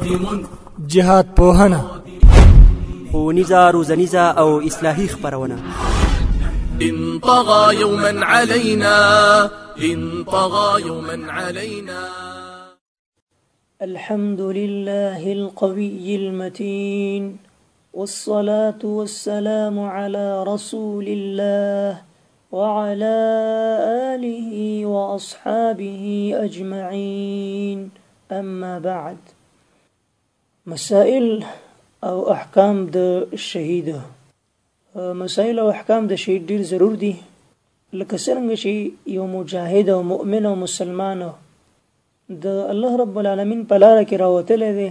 جهاد پوهنه، ښوونیزه روزنیزه او اصلاحي خپرونه. إن طغى يوما علينا إن طغى يوما علينا. الحمد لله القوي المتين، والصلاة والسلام على رسول الله وعلى آله وأصحابه أجمعين. أما بعد، مسائل او احکام د شهید. مسائل او احکام د شهید ډیر ضرور دي، لکه څنګه چې یو مجاهد او مؤمن او مسلمان د الله رب العالمین په لار کې راوتلی دی،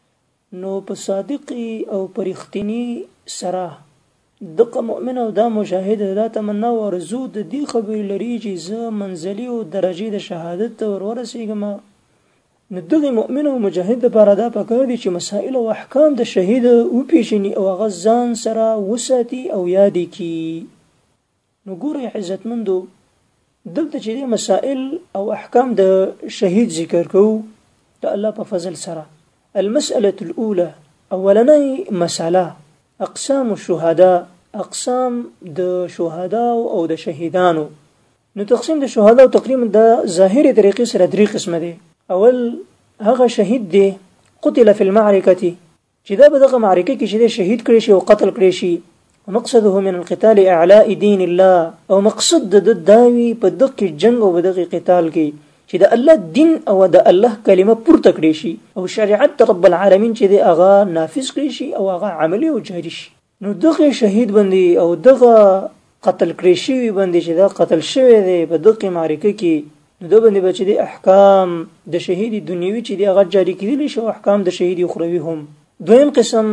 نو په صادقي او پرختنی سره دغه مؤمن او دا مجاهد دا تمنا او ارزو د دې خبرې لري چې زه منزلي او درجه د شهادت ته ورسیږم. نو دغه مؤمن او مجاهد لپاره دا پکار دي چې مسائل او احکام د شهید وپیژني او هغه ځان سره وساتي او یاد کړي. نو ګوره عزتمندو، دلته چې مسائل او احکام د شهید ذکر کوو د الله په فضل سره. المسألة الأولى، اولنۍ مسأله اقسام الشهداء، اقسام د شهداء او د شهیدانو. نو تقسیم د شهداء تقریبا د ظاهري طریقې سره درې قسمه دي. اول هغه شهید دی قتل فی المعرکه، چې دا په دغه معرکه کې چې شهید کړي شي او قتل کړي شي. ومقصده من القتال اعلاء دین الله، او مقصد د داوی په دغه جنگ او دغه قتال کې چې د الله دین او د الله کلمه پورته کړي شي او شریعت رب العالمین چې د هغه نافذ کړي شي او هغه عملی او جاری شي. نو دغه شهید باندې او دغه قتل کړي شي باندې چې دا قتل شوی دی په دغه معرکه کې، نو دا باندې بچی د احکام د شهید دنیوي چې دی هغه جاری کېدلی شي او احکام د شهید اخروی هم. دویم قسم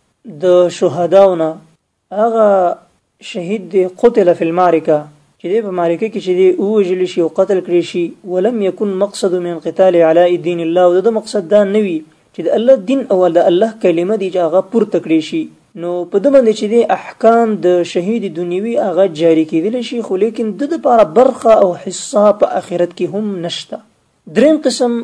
د شهداونه هغه شهید دی قتل فی المعرکه، چې دی په معرکه کې چې دی ووژل شي او قتل کړي شي. ولم يكن مقصد من قتال علاء دین الله، او دا مقصد دا نه وي چې د الله دین او د الله کلمه دی چې هغه پورته کړي شي. نو په دې باندې چې دی احکام د شهید دنیوي هغه جاری کېدلی شي، خو لیکن د لپاره برخه او حصه په آخرت کې هم نشته. دریم قسم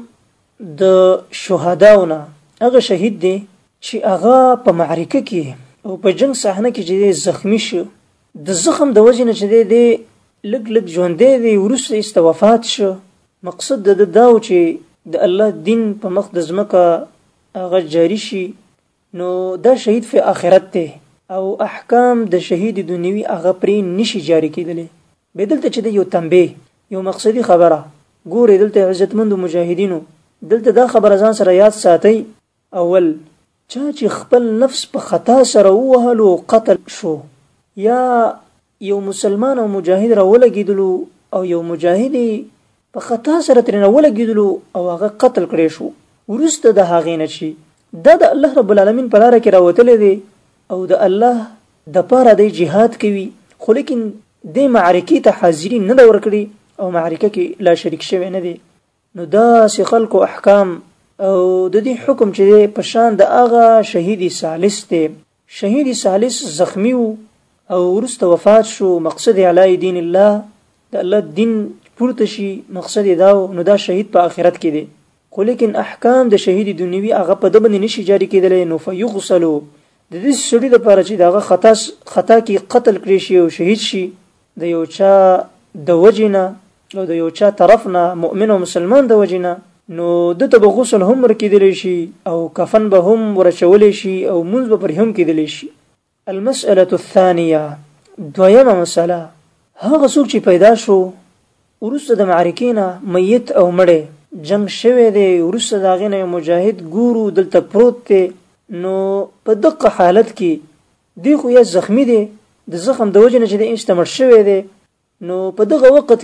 د شهداونه هغه شهید دی چې هغه په معرکه کې او په جنگ صحنه کې چې دی زخمی شو، د زخم د وجې نه چې دی لږ لږ ژوندی دی، وروسته یې وفات شو. مقصد د دا و چې د الله دین په مخ د ځمکه هغه جاری شي. نو دا شهید فی آخرت ته او احکام د شهید دنیوي هغه پرې نشي جاری کېدلی. به دلته چې یو تنبیه، یو مقصدی خبره ګورې دلته عزتمندو مجاهدینو، دلته دا خبره ځان سره یاد ساتئ. اول چا چې خپل نفس په خطا سره ووهلو قتل شو، یا یو مسلمان او مجاهد را ولګېدلو او یو مجاهد په خطا سره ترېنه ولګېدلو او هغه قتل کړی شو، وروسته د هغې نه شي دا د الله رب العالمین په لاره کې راوتلی دی او د الله د پاره دی جهاد کوي، خو لیکن د معرکې ته حاضري نه ده ورکړي او معرکه کې لا شریک شوی نه دی. نو داسې خلکو احکام او د دې حکم چې دی په شان د هغه شهید ثالث دی. شهید ثالث زخمی و او وروسته وفات شو، مقصد علی دین الله د الله دین پورته شي، مقصد دا نو دا شهید په آخرت کې دی. خو لیکن احکام د شهید دنیوي هغه په دبن نشي جاری کېدلی. نو فیغسلو د دې سړي لپاره چې دغه خطا کې قتل کړي شي او شهید شي د یو چا د وجنه او د یو چا طرف نه مؤمن او مسلمان د وجنه، نو دته به غسل هم ورکېدلی شي او کفن به هم ورچولی شي او منځ به پر هم کېدلی شي. المسألة الثانیه، دویمه مسأله، هغه څوک چې پیدا شو وروسته د معرکې نه میت او مړی جنگ شوی دی، وروسته د هغې نه مجاهد ګورو دلته پروت دی، نو په دغه حالت کې دی خو یا زخمی دی، د زخم د وجې نه چې دی انسته مړ شوی دی. نو په دغه وخت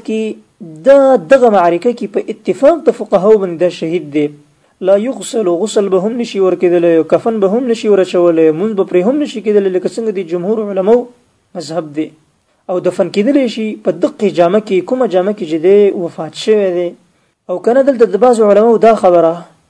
کې دغه معرکه کې په اتفاق د فقهاو باندې دا شهید دی. لا یغسل، غسل به هم نشي ورکېدلی، کفن به هم نشي ورچولی، مونځ به پرې هم نشي کېدلی، لکه څنګه د جمهور علماو مذهب دی. او دفن کېدلی شي په دغه جامه کې، کومه جامه کې چې دی وفات شوی دی. او کنه دلته د بعض علماو دا خبره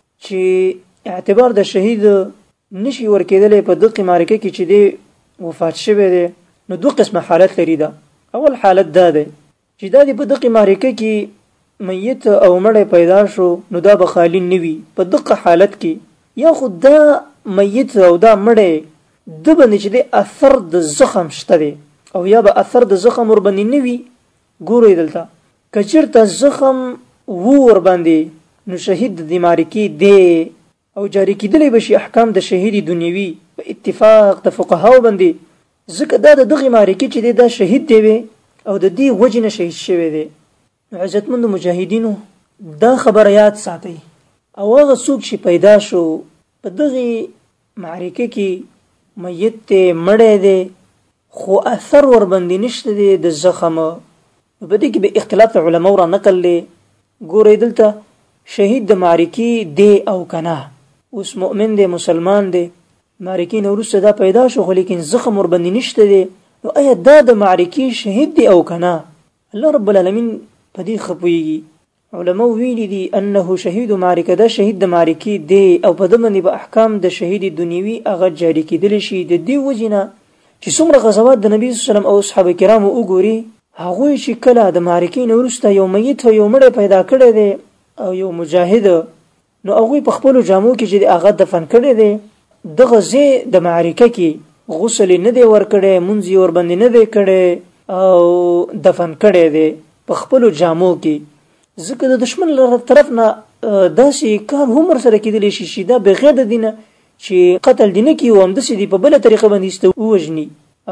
چې اعتبار د شهید نشي ورکېدلی په دغه معرکه کې چې دی وفات شوی دی. نو دوه قسمه حالت لري. دا اول حالت دا دی چې دا په دغه معرکه کې میت او مړی پیدا شو، نو دا به خالی نه وي. په دغه حالت کې یا خو دا میت او دا مړی د باندې چې د اثر د زخم شته دی او یا به اثر د زخم ور باندې نه وي. ګورئ دلته که چېرته زخم ور باندې نو شهید د معرکې دی او جاری کېدلی به شي احکام د شهید دنیوي په اتفاق د فقهاو باندې، ځکه دا د دغې معرکې چې دی دا شهید دی وی او د دې وجې نه شهید شوی دی. نو عزتمندو مجاهدینو دا خبره یاد ساتئ او هغه څوک چې پیدا شو په دغې معرکه کې میت دی مړی دی خو اثر ور باندې نشته دی د زخم، په دې کې به اختلاف علماو را نقل دی. ګورئ دلته شهید د معرکې دی او کنه، اوس مؤمن دی مسلمان دی، معرکې نه وروسته دا پیدا شو خو لیکن زخم ور باندې نشته دی، نو آیا دا د معرکې شهید دی او کنه؟ الله رب العالمین په دې ښه پوهېږي. علماء ویلي دي انه شهید معرکه، دا شهید د معرکې دی او په ده باندې به احکام د شهید دنیوي هغه جاری کېدلی شي د دې وجې نه چې څومره غزوات د نبي صلی الله علیه وسلم او صحابه کرامو وګوري، هغوی چې کله د معرکې نه وروسته یو میت او یو مړی پیدا کړی دی او یو مجاهد، نو هغوی په خپلو جامو کې چې هغه دفن کړی دی دغه ځای د معرکه کې غسل نه دی ورکړی، مونځ یې ورباندې نه دی کړی او دفن کړی دی په خپلو جامو کې، ځکه د دشمن له طرف نه داسې کار هم ورسره کېدلی شي چې دا بغیر د دینه چې قتل دي نه کړي او همداسې دي په بله طریقه باندې ایسته ووژني.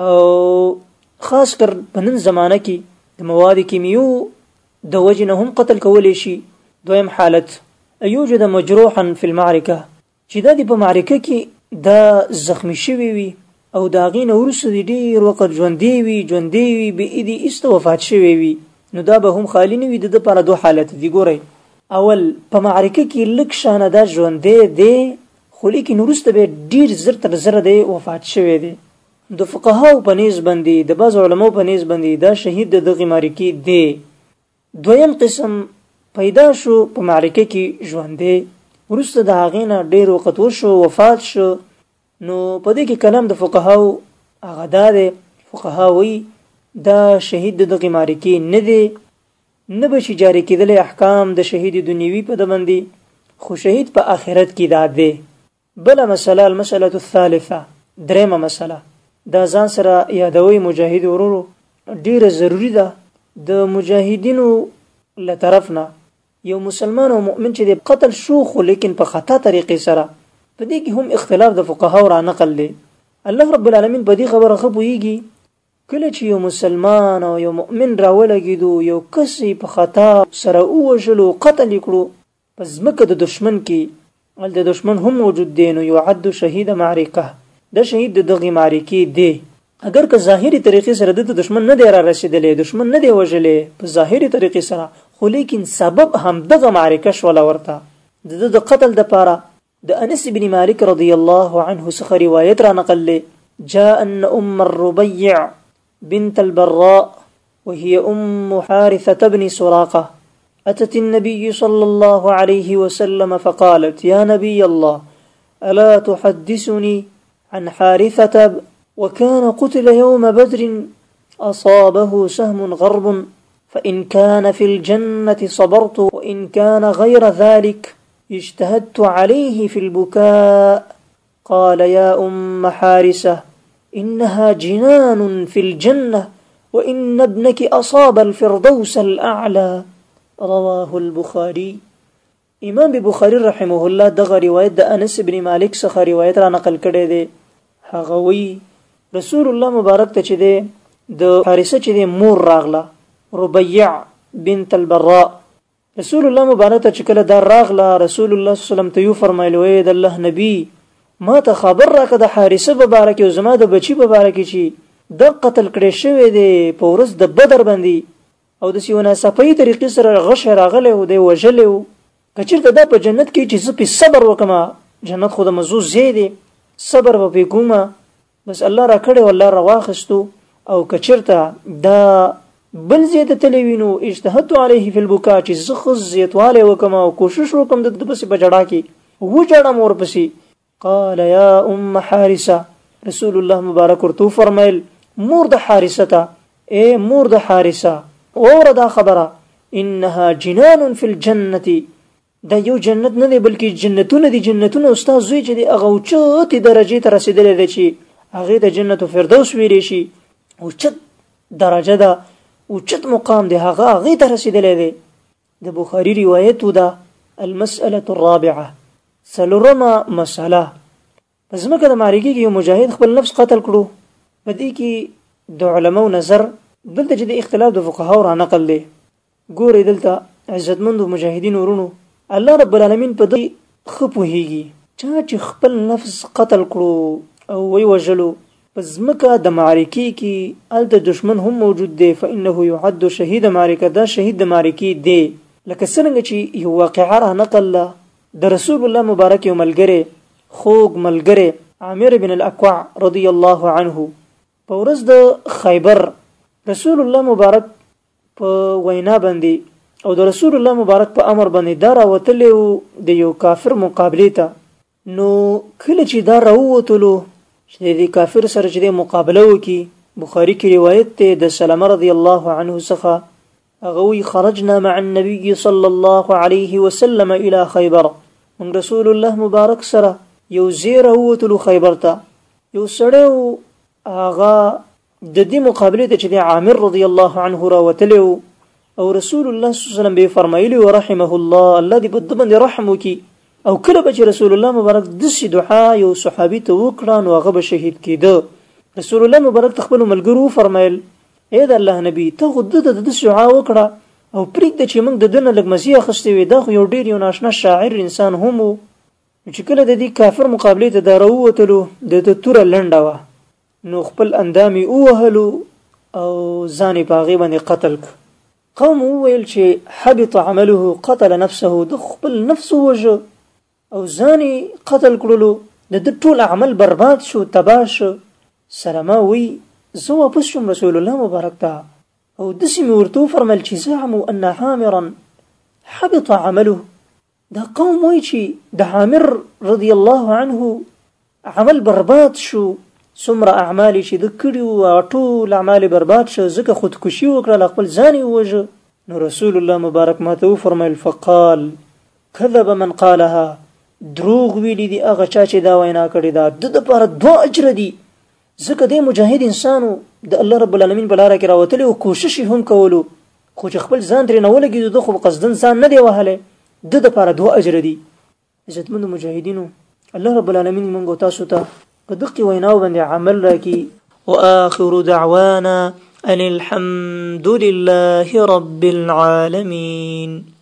او خاص کر په نن زمانه کې د مواد کیمیو د وجې نه هم قتل کولی شي. دویم حالت یوجد مجروحا فی المعرکه، چې دا د په معرکه کې دا زخمی شوی وي او د هغې نه وروسته د ډېر وخت ژوندی وي بې دې ایسته وفات شوی وي، نو دا به هم خالی نه وي. د دپاره دو حالت دي. ګورئ اول په معرکه کې لږ شانه دا ژوندی دی خو لیکن وروسته به ډېر زر تر زره دی وفات شوی دی. د فقهاو په نیز باندې د بعض علماو په نیز باندې دا شهید د دغې معرکې دی. دویم قسم پیدا شو په معرکه کې ژوندی، وروسته د هغې نه ډېر وخت وشو وفات شو، نو په دې کې کلام د فقهاو هغه دا دی، فقها وایي دا شهید د دغې معرکې نه دی، نه به شي جاری کېدلی احکام د شهید دنیوي په ده باندې، خو شهید په آخرت کې دا دی. بله مسله المسله الثالثه، درېمه مسله دا ځان سره یادوي مجاهد ورورو، ډېره ضروري ده د مجاهدینو له طرف نه یو مسلمان او مؤمن چې د قتل شو خو لیکن په خطا طریقې سره، په دې کې هم اختلاف د فقهاو را نقل دی. الله رب العالمین په دې خبره ښه پوهېږي. کله چې یو مسلمان او یو مؤمن راولګېدو، یو کس په خطا سره ووژلو، قتل یې کړو په ځمکه د دشمن کې، هلته دشمن هم موجود دی، نو یعد شهید معرکه، دا شهید د دغې معرکې دی. اگر که ظاهري طریقې سره د دشمن نه دی را رسېدلی، دشمن نه دی وژلی په ظاهري طریقې سره، خو لیکن سبب هم دغه معرکه شوله ورته د قتل دپاره. د انس بن مالک رضی الله عنه څخه روایت را نقل دی، جاء ان ام الربيع بنت البراء وهي ام حارثة بن سراقة أتت النبي صلى الله عليه وسلم فقالت يا نبي الله ألا تحدثني عن حارثة وكان قتل يوم بدر أصابه سهم غرب فإن كان في الجنة صبرت وإن كان غير ذلك اجتهدت عليه في البكاء. قال يا أم حارثة إنها جنان في الجنة وإن ابنك أصاب الفردوس الأعلى. رواه البخاري. امام بخاری رحمه الله دغه روایت د انس بن مالک څخه روایت را نقل کړی دی. هغه وی رسول الله مبارک ته چې دی د حارثه چې دی مور راغله، ربيع بنت البراء، رسول الله مبارک ته چې کله دا راغله، رسول الله صلی الله علیه وسلم ته یو فرمایلو ای د الله نبی ما ته خبر راکړه د حارثه مبارک او زما د بچی مبارک چې د قتل کړی شوی دی په ورځ د بدر باندې او د سیونه صفای طریقې سره غش راغلی او دی وژلی و. که چېرته دا په جنت کې چې زه پې صبر وکړم، جنت خو د مزو ځای دی، صبر به پې کومه، بس الله را کړی او الله را واخیستو. او که چېرته دا بل ځای ته تللی وي نو اجتهدت علیه فی البکا، چې زه ښه زیاتوالی وکړم او کوشش وکړم د ده پسې په جړا کې وجړم ورپسې. قال یا ام حارثه، رسول الله مبارک ورته وفرمیل مور د حارثه ته، ای مور د حارثه واوره دا خبره، انها جنان فی الجنة، دا یو جنت نه دی بلکې جنتونه دي. جنتونه استاد زوی چې دی هغه اوچتې درجې ته رسېدلی دی چې هغې ته جنت فردوس ویلی شي. اوچت درجه ده، اوچت مقام دی، هغې ته رسېدلی دی. د بخاري روایت و ده. المسألة الرابعه، څلورمه مسأله. په ځمکه د معرکې کې یو مجاهد خپل نفس قتل کړو. په دې کې د علماو نظر دلته چې د اختلاف د فقهاو را نقل دی. ګورئ دلته عزتمندو مجاهدین ورونو، الله رب العالمین په دې ښه پوهیږي. چا چې خپل نفس قتل کړو او وی وژلو په ځمکه د معرکې کې، هلته دشمن هم موجود دی، فانه یعد شهید معرکه، دا شهید د معرکې دی. لکه څرنګه چې یو واقعه را نقل ده د رسول الله مبارک یو ملګری، خوږ ملګری عامر بن الاکوع رضی الله عنه، په ورځ د خیبر رسول الله مبارک په وینا باندې او د رسول الله مبارک په امر باندې دا راوتلی و د یو کافر مقابلې ته. نو کله چې دا راووتلو چې د کافر سره چې د مقابله وکړي، بخاري کې روایت دی د سلمه رضی الله عنه څخه، هغه وی خرجنا مع النبي صلى الله عليه وسلم الى خیبر، من رسول الله مبارک سره یو ځای راووتلو خیبر ته. یو سړی هغه د دې مقابلې ته چې د عامر رضی الله عنه راوتلی و او رسول الله صلی الله علیه وسلم به فرمایلی ورحمه الله، الله دې په ده باندې رحم وکړي. او کله به چې رسول الله مبارک داسې دعا یو صحابي ته وکړه نو هغه به شهید کېده. رسول الله مبارک ته خپلو ملګرو وفرمیل ای د الله نبي، ته خو ده ته داسې دعا وکړه او پرېږده چې موږ د ده نه لږ مزې اخیستې وې. دا خو یو ډېر یو ناشنا شاعر انسان هم و. چې کله د دې کافر مقابلې ته دا راووتلو د ده توره لنډه وه، نو خپل اندام یې ووهلو او ځان یې په هغې باندې قتل کړ. قوم وویل چې حبط عمله، قتل نفسه، د خپل نفس ووژه او ځان یې قتل کړلو، د ده ټول عمل برباد شو، تباه شو. سلمه وی زه واپس شوم رسول الله مبارک ته او داسې مې ورته وفرمیل چې زعموا ان عامرا حبط عمله. دا قوم وایي چې د عامر رضی الله عنه عمل برباد شو، څومره اعمال چې د کړي وو ټول اعمال برباد شو، ځکه خودکشي وکړه، خپل ځان یې ووژه. نو رسول الله مبارک ماته وفرمیل فقال کذب من قالها، دروغ ویلي دي هغه چا چې دا وینا کړې ده، د دپاره 2 اجره دي. ځکه دی مجاهد انسانو د الله رب العالمین په لاره کې راوتلی او کوشش هم کولو، خو چې خپل ځان ترې نه ولګېدو، ده خو قصدن ځان نه دی وهلی، د دپاره 2 اجره دي. عزتمندو مجاهدینو، الله رب العالمین موږ او تاسو ته په دقې ویناو باندې عمل راکړي. وآخر دعوانا ان الحمد لله رب العالمين.